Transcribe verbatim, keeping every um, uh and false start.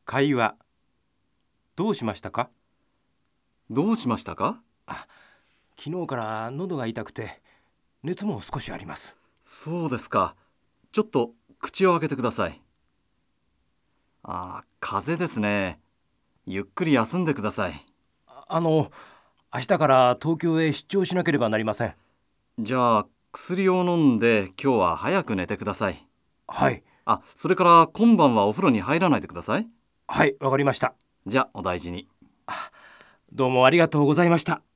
会話。どうしましたか？ どうしましたか？ あ、昨日から喉が痛くて熱も少しあります。 そうですか。ちょっと口を開けてください。ああ、風邪ですね。ゆっくり休んでください。 ああの明日から東京へ出張しなければなりません。 じゃあ薬を飲んで今日は早く寝てください。 はい。 あ、それから今晩はお風呂に入らないでください。 はい、わかりました。 じゃあお大事に。 どうもありがとうございました。